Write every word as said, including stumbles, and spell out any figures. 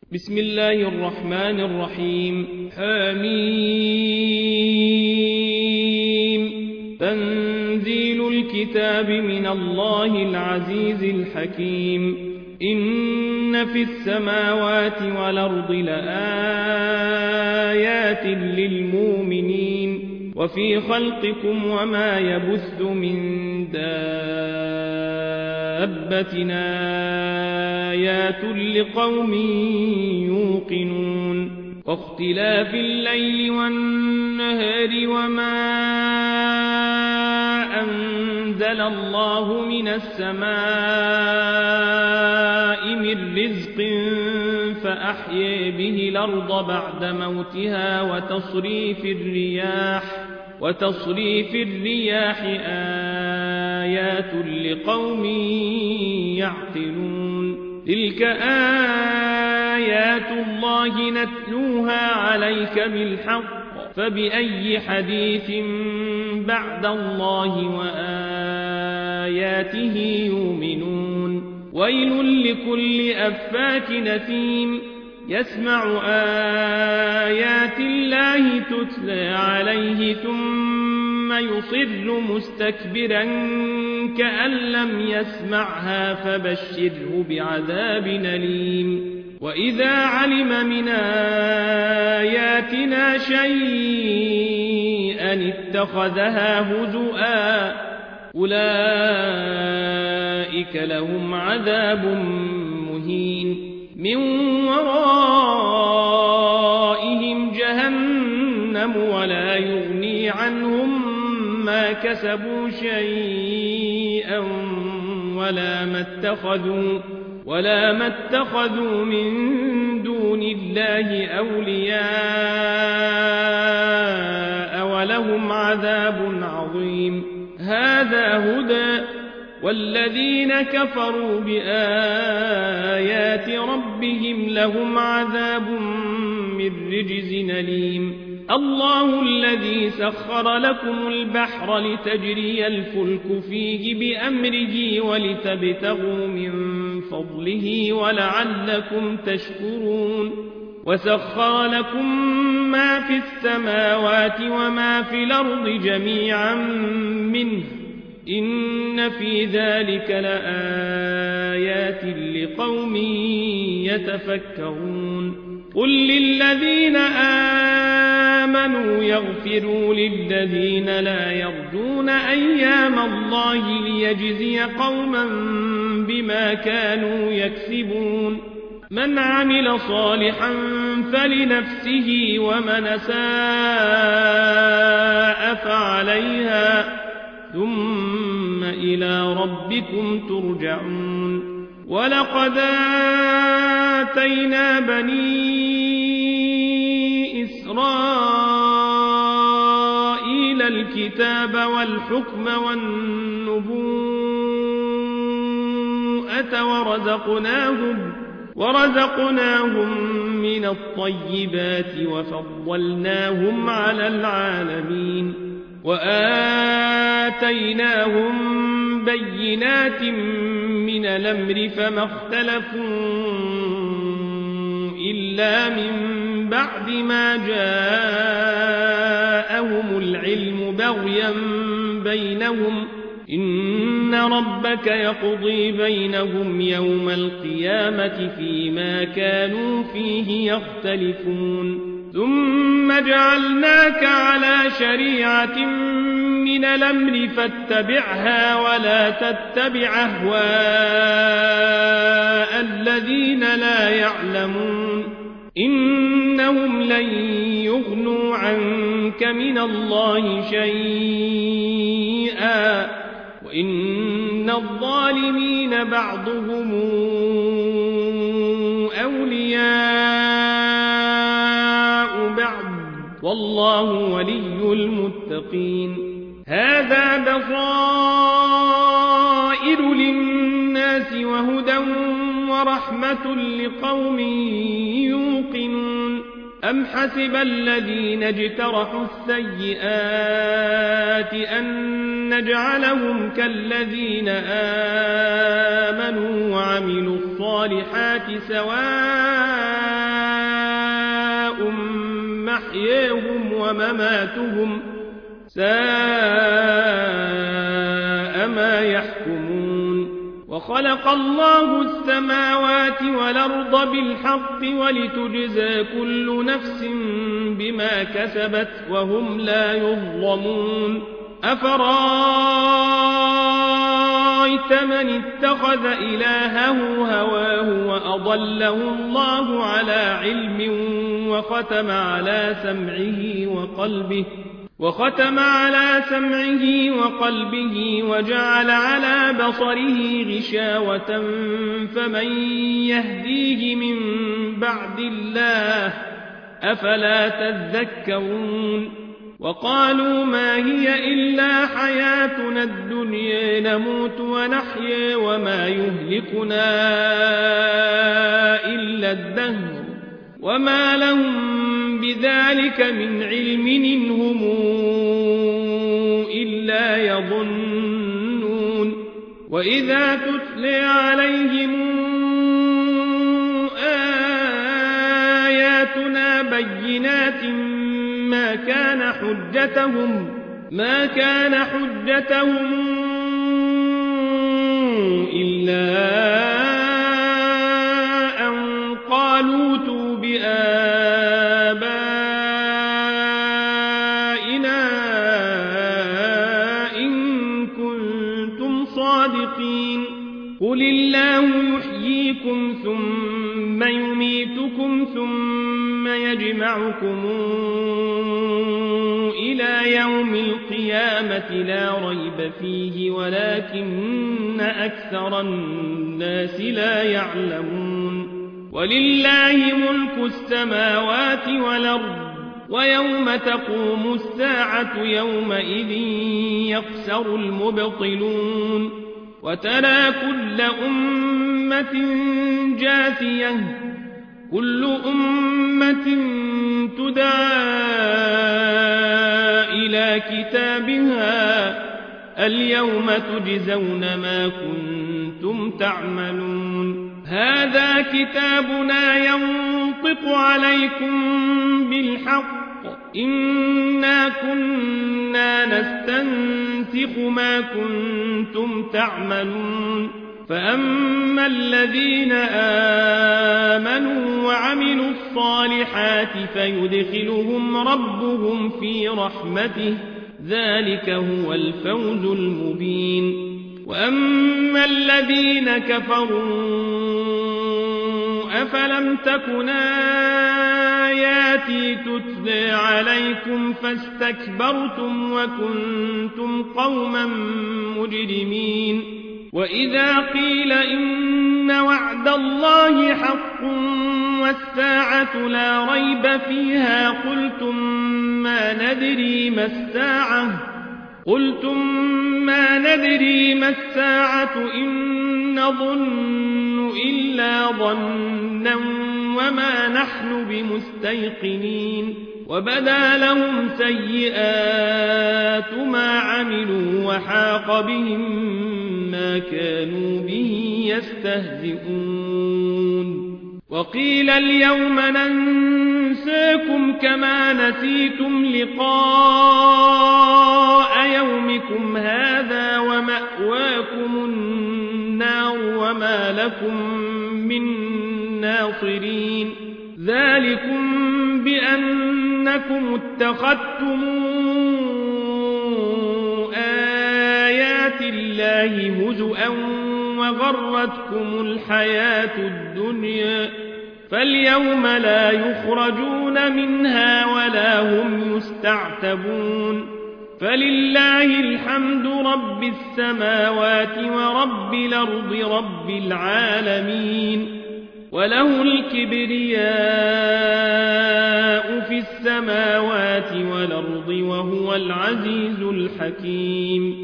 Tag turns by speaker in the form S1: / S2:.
S1: بسم الله الرحمن الرحيم. حميم. تنزيل الكتاب من الله العزيز الحكيم. إن في السماوات والأرض لآيات للمؤمنين وفي خلقكم وما يبث من دابة آيات لقوم يوقنون. واختلاف الليل والنهار وما أنزل الله من السماء من رزق فأحيي به الأرض بعد موتها وتصريف الرياح وتصريف الرياح آيات لقوم يعقلون. تلك آيات الله نتلوها عليك بالحق فبأي حديث بعد الله وآياته يؤمنون. ويل لكل أفاك نثيم يسمع آيات الله تتلى عليه ثم يصر مستكبرا كأن لم يسمعها فبشره بعذاب أليم. وإذا علم من آياتنا شيئا اتخذها هزؤا أولئك لهم عذاب مهين. من ورائهم جهنم ولا يغني عنهم ما كسبوا شيئا ولا ما اتخذوا ولا ما اتخذوا من دون الله أولياء ولهم عذاب عظيم. هذا هدى والذين كفروا بآيات ربهم لهم عذاب من رجز أليم. الله الذي سخر لكم البحر لتجري الفلك فيه بأمره ولتبتغوا من فضله ولعلكم تشكرون. وسخر لكم ما في السماوات وما في الأرض جميعا منه إن في ذلك لآيات لقوم يتفكرون. قل للذين آمنوا يغفروا للذين لا يرجون أيام الله ليجزي قوما بما كانوا يكسبون. من عمل صالحا فلنفسه ومن أساء فعليها ثم إلى ربكم ترجعون. ولقد آتينا بني إسرائيل الكتاب والحكم والنبوءة ورزقناهم ورزقناهم من الطيبات وفضلناهم على العالمين. وآتيناهم بينات من الأمر فما اختلفوا إلا من بعد ما جاءهم العلم بغيا بينهم. إن ربك يقضي بينهم يوم القيامة فيما كانوا فيه يختلفون. ثم جعلناك على شريعة من الأمر فاتبعها ولا تتبع أهواء الذين لا يعلمون. إنهم لن يغنوا عنك من الله شيئا وإن الظالمين بعضهم أولياء بعض والله ولي المتقين. هذا بصائر للناس وهدى ورحمة لقوم يوقنون. أم حسب الذين اجترحوا السيئات أن نجعلهم كالذين آمنوا وعملوا الصالحات سواء محياهم ومماتهم ساء ما يحكمون وخلق الله السماوات والأرض بالحق ولتجزى كل نفس بما كسبت وهم لا يظلمون أفرأيت من اتخذ إلهه هواه وأضله الله على علم وختم على سمعه وقلبه وختم على سمعه وقلبه وجعل على بصره غشاوة فمن يهديه من بعد الله أفلا تذكرون وقالوا ما هي إلا حياتنا الدنيا نموت ونحيا وما يهلكنا إلا الدهر وما لهم بذلك من علم إن هم إلا يظنون وإذا تتلى عليهم آياتنا بينات ما كان حجتهم ما كان حجتهم إلا أن قالوا ائتوا بآبائنا إن كنتم صادقين قل الله يحييكم ثم يميتكم ثم يجمعكم إلى يوم القيامة لا ريب فيه ولكن أكثر الناس لا يعلمون ولله ملك السماوات والأرض ويوم تقوم الساعة يومئذ يخسر المبطلون وترى كل أمة جاثية كل أمة تدعى إلى كتابها اليوم تجزون ما كنتم تعملون هذا كتابنا ينطق عليكم بالحق إنا كنا نستنسخ ما كنتم تعملون فأما الذين آمنوا وعملوا الصالحات فيدخلهم ربهم في رحمته ذلك هو الفوز المبين وأما الذين كفروا أفلم تكن آياتي تتلى عليكم فاستكبرتم وكنتم قوما مجرمين وإذا قيل إن وعد الله حق والساعة لا ريب فيها قلتم ما ندري ما الساعة قلتم ما ندري ما الساعة إن نظن إلا ظنا وما نحن بمستيقنين وبدا لهم سيئات ما عملوا وحاق بهم ما كانوا به يستهزئون وقيل اليوم ننساكم كما نسيتم لقاء يومكم هذا ومأواكم النار وما لكم من ناصرين ذلكم بأنكم اتخذتم آيات الله هزؤا وغرتكم الحياة الدنيا فاليوم لا يخرجون منها ولا هم يستعتبون فلله الحمد رب السماوات ورب الأرض رب العالمين وله الكبرياء في السماوات والأرض وهو العزيز الحكيم